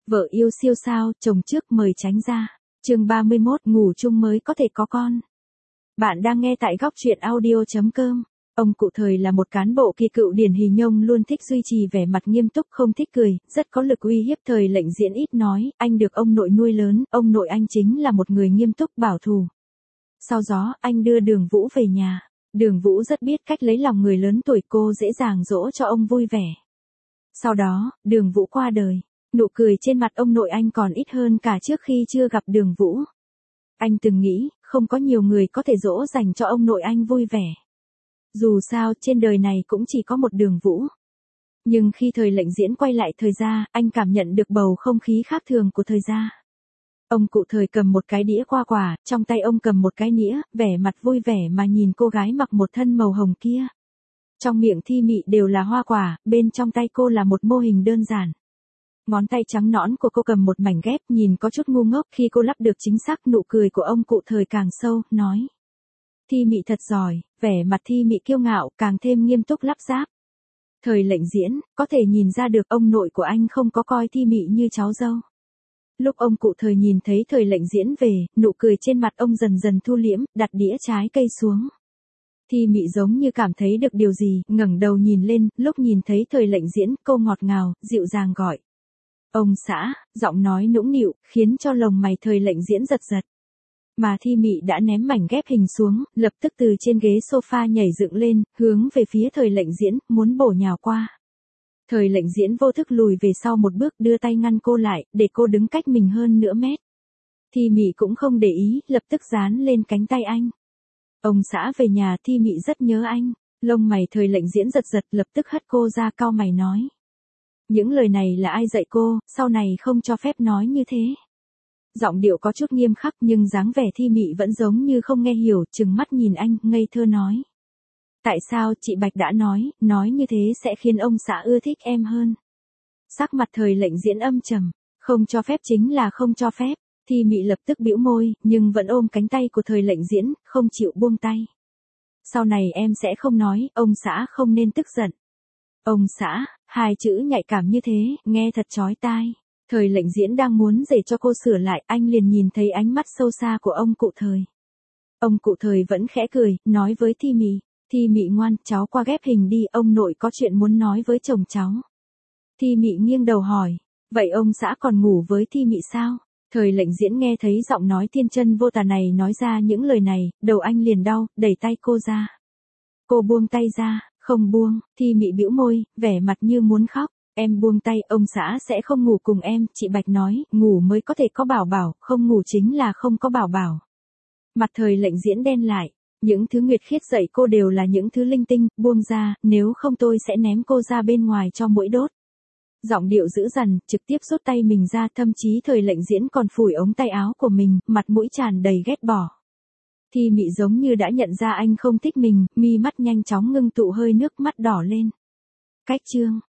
Vợ yêu siêu sao, chồng trước mời tránh ra. Chương 31, ngủ chung mới có thể có con. Bạn đang nghe tại góc truyện audio.com. Ông cụ Thời là một cán bộ kỳ cựu điển hình, ông luôn thích duy trì vẻ mặt nghiêm túc, không thích cười, rất có lực uy hiếp. Thời Lệnh Diễn ít nói, anh được ông nội nuôi lớn, ông nội anh chính là một người nghiêm túc bảo thủ. Sau đó, anh đưa Đường Vũ về nhà. Đường Vũ rất biết cách lấy lòng người lớn tuổi, cô dễ dàng dỗ cho ông vui vẻ. Sau đó, Đường Vũ qua đời. Nụ cười trên mặt ông nội anh còn ít hơn cả trước khi chưa gặp Đường Vũ. Anh từng nghĩ, không có nhiều người có thể dỗ dành cho ông nội anh vui vẻ. Dù sao, trên đời này cũng chỉ có một Đường Vũ. Nhưng khi Thời Lệnh Diễn quay lại Thời gia, anh cảm nhận được bầu không khí khác thường của Thời gia. Ông cụ Thời cầm một cái đĩa hoa quả, trong tay ông cầm một cái nĩa, vẻ mặt vui vẻ mà nhìn cô gái mặc một thân màu hồng kia. Trong miệng Thi Mị đều là hoa quả, bên trong tay cô là một mô hình đơn giản. Ngón tay trắng nõn của cô cầm một mảnh ghép, nhìn có chút ngu ngốc. Khi cô lắp được chính xác, nụ cười của ông cụ Thời càng sâu, nói: Thi Mị thật giỏi. Vẻ mặt Thi Mị kiêu ngạo, càng thêm nghiêm túc lắp ráp. Thời Lệnh Diễn, có thể nhìn ra được ông nội của anh không có coi Thi Mị như cháu dâu. Lúc ông cụ Thời nhìn thấy Thời Lệnh Diễn về, nụ cười trên mặt ông dần dần thu liễm, đặt đĩa trái cây xuống. Thi Mị giống như cảm thấy được điều gì, ngẩng đầu nhìn lên, lúc nhìn thấy Thời Lệnh Diễn, cô ngọt ngào, dịu dàng gọi: Ông xã. Giọng nói nũng nịu, khiến cho lồng mày Thời Lệnh Diễn giật giật. Mà Thi Mị đã ném mảnh ghép hình xuống, lập tức từ trên ghế sofa nhảy dựng lên, hướng về phía Thời Lệnh Diễn, muốn bổ nhào qua. Thời Lệnh Diễn vô thức lùi về sau một bước, đưa tay ngăn cô lại, để cô đứng cách mình hơn nửa mét. Thi Mị cũng không để ý, lập tức dán lên cánh tay anh. Ông xã về nhà, Thi Mị rất nhớ anh. Lông mày Thời Lệnh Diễn giật giật, lập tức hất cô ra, cau mày nói: Những lời này là ai dạy cô, sau này không cho phép nói như thế. Giọng điệu có chút nghiêm khắc, nhưng dáng vẻ Thi Mị vẫn giống như không nghe hiểu, trừng mắt nhìn anh, ngây thơ nói: Tại sao chị Bạch đã nói như thế sẽ khiến ông xã ưa thích em hơn. Sắc mặt Thời Lệnh Diễn âm trầm: Không cho phép chính là không cho phép. Thi Mị lập tức bĩu môi, nhưng vẫn ôm cánh tay của Thời Lệnh Diễn, không chịu buông tay. Sau này em sẽ không nói, ông xã không nên tức giận. Ông xã, hai chữ nhạy cảm như thế, nghe thật chói tai. Thời Lệnh Diễn đang muốn để cho cô sửa lại, anh liền nhìn thấy ánh mắt sâu xa của ông cụ Thời. Ông cụ Thời vẫn khẽ cười, nói với Thi Mị: Thi Mị ngoan, cháu qua ghép hình đi, ông nội có chuyện muốn nói với chồng cháu. Thi Mị nghiêng đầu hỏi: Vậy ông xã còn ngủ với Thi Mị sao? Thời Lệnh Diễn nghe thấy giọng nói thiên chân vô tà này nói ra những lời này, đầu anh liền đau, đẩy tay cô ra. Cô buông tay ra. Không buông. Thi Mị bĩu môi, vẻ mặt như muốn khóc. Em buông tay, ông xã sẽ không ngủ cùng em. Chị Bạch nói, ngủ mới có thể có bảo bảo, không ngủ chính là không có bảo bảo. Mặt Thời Lệnh Diễn đen lại. Những thứ Nguyệt Khiết dạy cô đều là những thứ linh tinh, buông ra, nếu không tôi sẽ ném cô ra bên ngoài cho muỗi đốt. Giọng điệu dữ dằn, trực tiếp rút tay mình ra, thậm chí Thời Lệnh Diễn còn phủi ống tay áo của mình, mặt mũi tràn đầy ghét bỏ. Thi Mị giống như đã nhận ra anh không thích mình, mi mắt nhanh chóng ngưng tụ, hơi nước mắt đỏ lên. Cách chương.